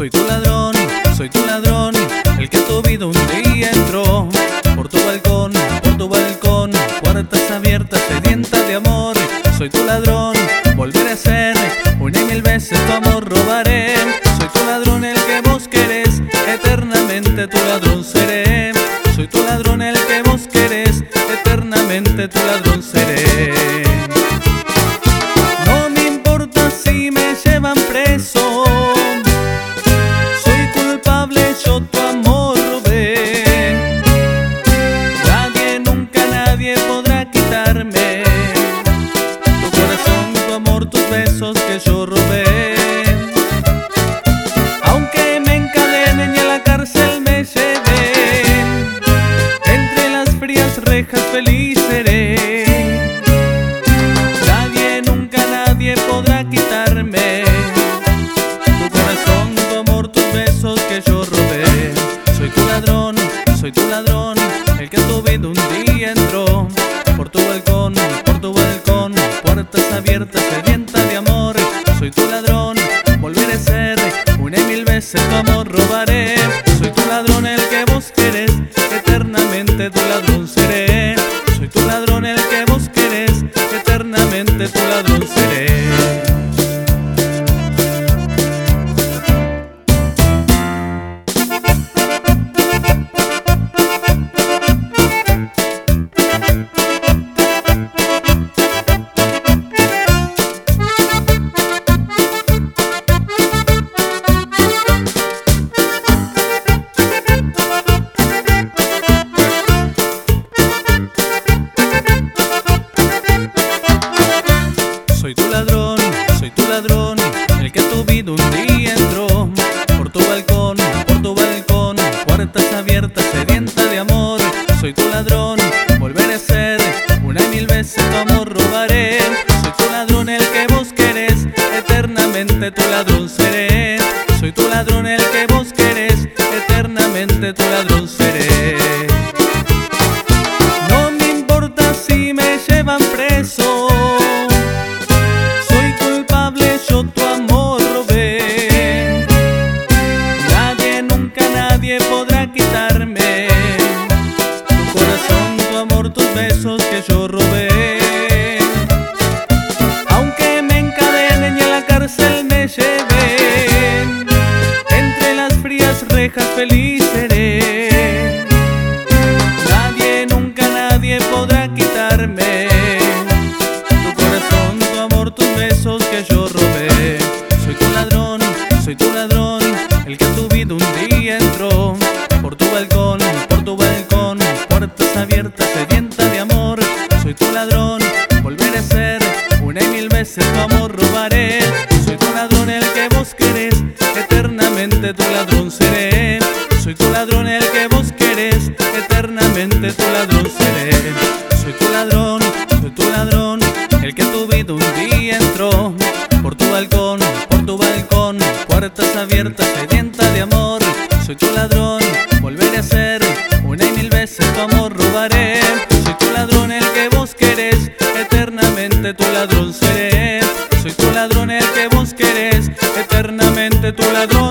soy tu ladrón, el que a tu vida un día entró. Por tu balcón, puertas abiertas, sedienta de amor. Soy tu ladrón, volveré a ser, una y mil veces tu amor robaré. Soy tu ladrón, el que vos querés, eternamente tu ladrón seré. Soy tu ladrón, el que vos querés, eternamente tu ladrón seré. No me importa si me llevan preso, soy culpable, yo tu amor robé. Nadie, nunca nadie podrá quitarme tu corazón, tu amor, tus besos que yo robé. Aunque me encadenen y a la cárcel me lleven, entre las frías rejas feliz seré. Nadie, nunca nadie podrá quitarme tu corazón, tu amor, tus besos que yo robé. Soy tu ladrón, el que a tu vida un día entró. Por tu balcón, puertas abiertas, sedienta de amor. Soy tu ladrón, volveré a ser, una y mil veces tu amor robaré. Soy tu ladrón, el que vos querés, eternamente tu ladrón seré. Soy tu ladrón, el que vos querés, eternamente tu ladrón seré. Soy tu ladrón, el que a tu vida un día entró. Por tu balcón, puertas abiertas, sedienta de amor. Soy tu ladrón, volveré a ser, una y mil veces tu amor robaré. Soy tu ladrón, el que vos querés, eternamente tu ladrón seré. Soy tu ladrón, el que vos querés, eternamente tu ladrón seré. No me importa si me llevan preso, yo tu amor robé. Nadie, nunca nadie podrá quitarme tu corazón, tu amor, tus besos que yo robé. Aunque me encadenen y a la cárcel me lleven, entre las frías rejas feliz seré. Nadie, nunca nadie podrá quitarme tu corazón, tu amor, tus besos que yo robé. Soy tu ladrón, el que a tu vida un día entró. Por tu balcón, puertas abiertas, sedienta de amor. Soy tu ladrón, volveré a ser, una y mil veces tu amor robaré. Soy tu ladrón, el que vos querés, eternamente tu ladrón seré. Soy tu ladrón, el que vos querés, eternamente tu ladrón seré. Soy tu ladrón, el que a tu vida un día entró. Por tu balcón, puertas abiertas, sedienta de amor. Soy tu ladrón, volveré a ser, una y mil veces tu amor robaré. Soy tu ladrón, el que vos querés, eternamente tu ladrón seré. Soy tu ladrón, el que vos querés, eternamente tu ladrón